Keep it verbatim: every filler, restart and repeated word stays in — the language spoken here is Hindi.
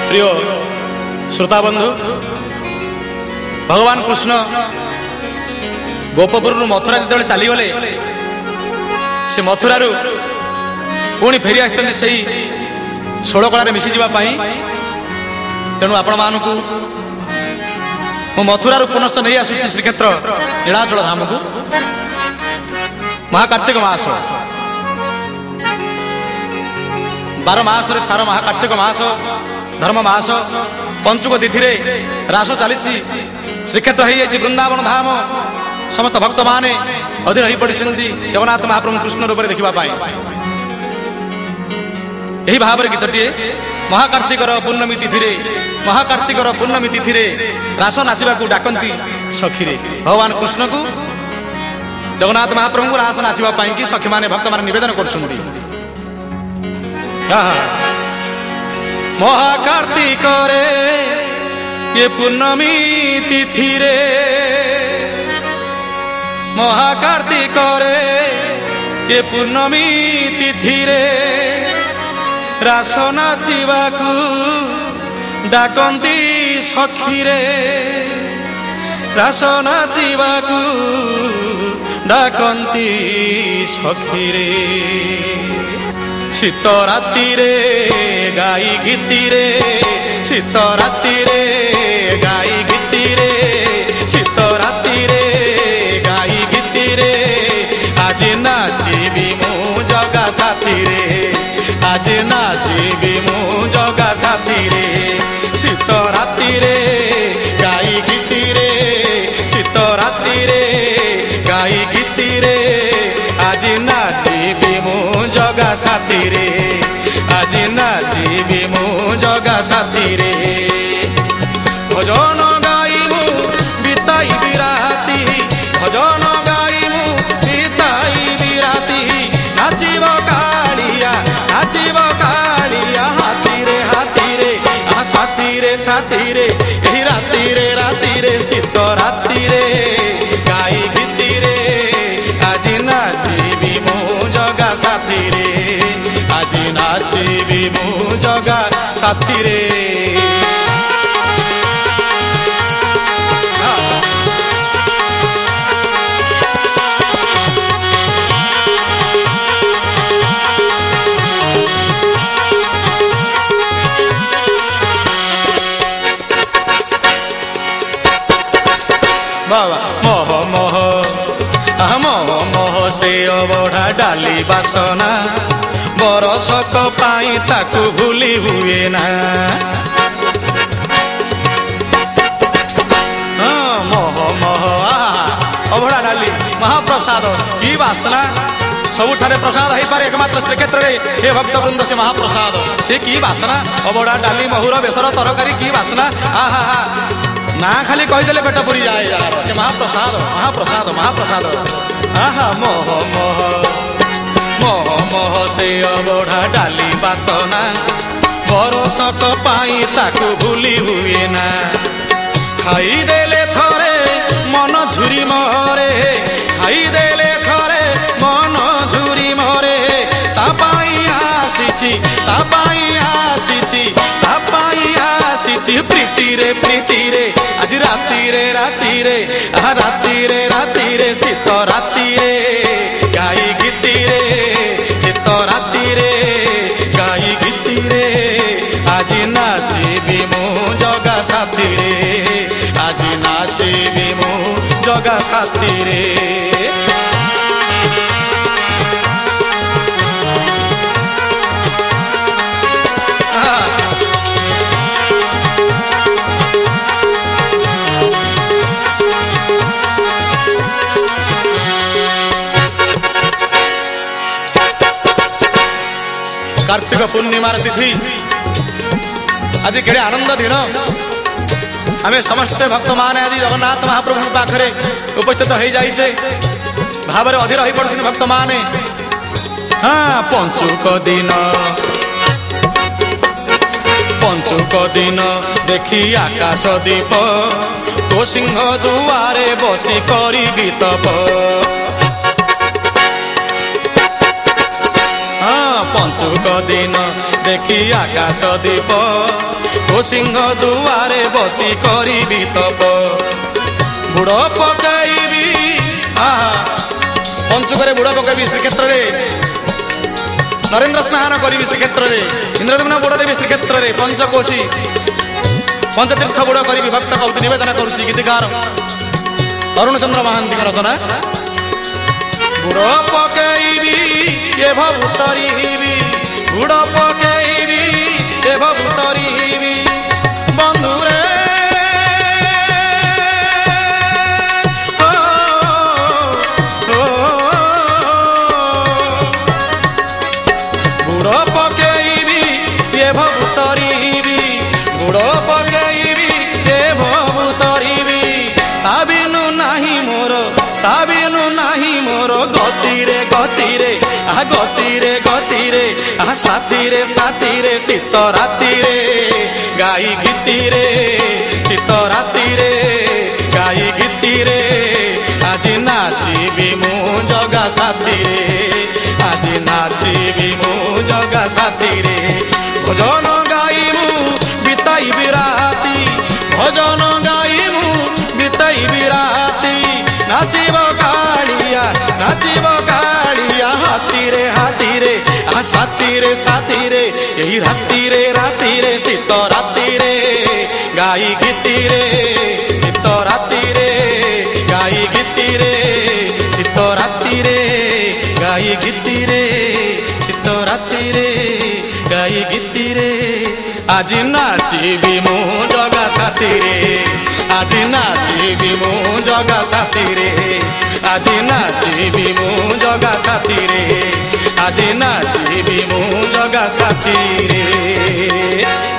प्रिय श्रोता बंधु भगवान कृष्ण गोपपुर मथुरा जो चलीगले से मथुरा पुणी फेरी आसी षोल कलार मिसी जावाई तेणु आपण मानू मु मथुरा पुनश्च नहीं आसूँ श्रीक्षेत्र नीलाचल धाम को महाकार्तिक मास बार मास सार महाकार्तिक मास धर्म मास पंचुक तिथि रास चली श्रीक्षेत्र हो वृंदावन धाम समस्त भक्त माने अधीर हो पड़ी जगन्नाथ महाप्रभु कृष्ण रूप में देखा यही भाव में गीतटे महाकार्तिकर पूर्णमी तिथि महाकार्तिकर पूर्णमी तिथि रास नाचवा डाकती सखी भगवान कृष्ण को जगन्नाथ महाप्रभु को रास नाचवाई कि सखी माने भक्त माने निवेदन कर महाकार्तिक ये पूर्णमी तिथि महाकार्तिक ये पूर्णमी तिथि रास नाचवा डाकती सखी रास नाचवा डाकती सखी शीत राति गाई गीति शीत राति गाई गीति शीत राति गाई गीति आज नाचबी मु जगा साथी आज नाचबी मु जगा साथी शीत राति गाई गीति शीत राति गाई गीति आज नाचबी मु जगा साथी रे आज नाचबी मु जगा साथी रे भजन गाइबू बिताई बिराती भजन गाइबू बिताई बिराती नाचिब कालिया नाचिब कालिया हाथी रे हाथी रे आ साथी रे साथी रे यही राति रे राति रे शीत राति रे गाई गीति रे आज नाचबी मु जगा साथी रे आज नाचबी मु जगा साथी रे मोह मोह मोह मोह से अबढ़ा डाली बासना बरसक पाई ताकू भूली हुए ना मोह मोह अबढ़ा डाली महाप्रसाद की बासना सबुठारे प्रसाद हो पारे एकमात्र श्रीक्षेत्र में हे भक्तवृंद से महाप्रसाद से की बासना अबढ़ा डाली महुर बेसर तरकारी की बासना हा हा हा ना खाली कहीदेले पेट पुरी जाए यार से महाप्रसाद महाप्रसाद महाप्रसाद आहा मोह मोह मोह मोह से अबढ़ा डाली बासना बरसक पाई ताकू भूली हुए ना खाईदेले थरे मन झुरी मोहरे खाईदेले थरे मन झुरी मोहरे तापाई आसीची तापाई आसीची तापाई आसीची प्रीति रे प्रीति रे आज राति रे राति रे आ राति रे राति रे शीत राति रे गाई गीति रे शीत राति रे गाई गीति रे आज नाचबी मु जगा साथी रे आज नाचबी मु जगा साथी रे कार्तिक पूर्णिमार तिथि आज केड़े आनंद दिन आम समस्ते भक्त मान आज जगन्नाथ महाप्रभु पाखे उपस्थित हो जाइए भाव अधीर हो पड़ते भक्त माने हाँ पंचुक दिन पंचुक दिन देखी आकाश दीप तो सिंह दुआरे बसी करी तप पंचुक दिन देखी आकाश दीप ओ सिंह दुआरे बसी करी तप बुड़ पकाइबी पंचुक बुड़ पकाइबी श्रीक्षेत्र नरेन्द्र स्नान करी श्रीक्षेत्र इंद्रदम्ना बुड़ देवी श्रीक्षेत्र पंचकोशी पंचतीर्थ बुड़ करी भक्त कौतु निवेदन करुच्ची गीतिकार अरुण चंद्र महांती रचना बुड़ पकाइबी ये भूतरीबी बुड़ पकाइबी ये भूतरीबी बंधुरे बुड़ पकाइबी ये भूतरीबी बुड़ पकाइबी ये भूतरीबी ताबिनु नाही मोर ताबिनु नाही मोर गतिरे गतिरे आ गतिरे गतिरे आ साथीरे साथीरे शीत रातिरे गाई गीतिरे शीत रातिरे गाई गीतिरे आज नाचिबी मु जगा साथीरे आज नाचिबी मु जगा साथीरे भजन गाइमु बिताइबी राती भजन गाइमु बिताइबी राती नाचिब कालिया नाचिब कालिया हाथीरे हाथीरे आ साथीरे साथीरे यही रातिरे रातिरे शीत रातिरे गाई गीतिरे शीत रातिरे गाई गीतिरे शीत रातिरे गाई गीतिरे शीत रातिरे गाई गीतिरे आज नाचिबी मु जगा साथीरे आज नाचिबी मु जगा साथीरे आज नाचिबी मु जगा साथीरे आज नाचिबी मु जगा साथीरे।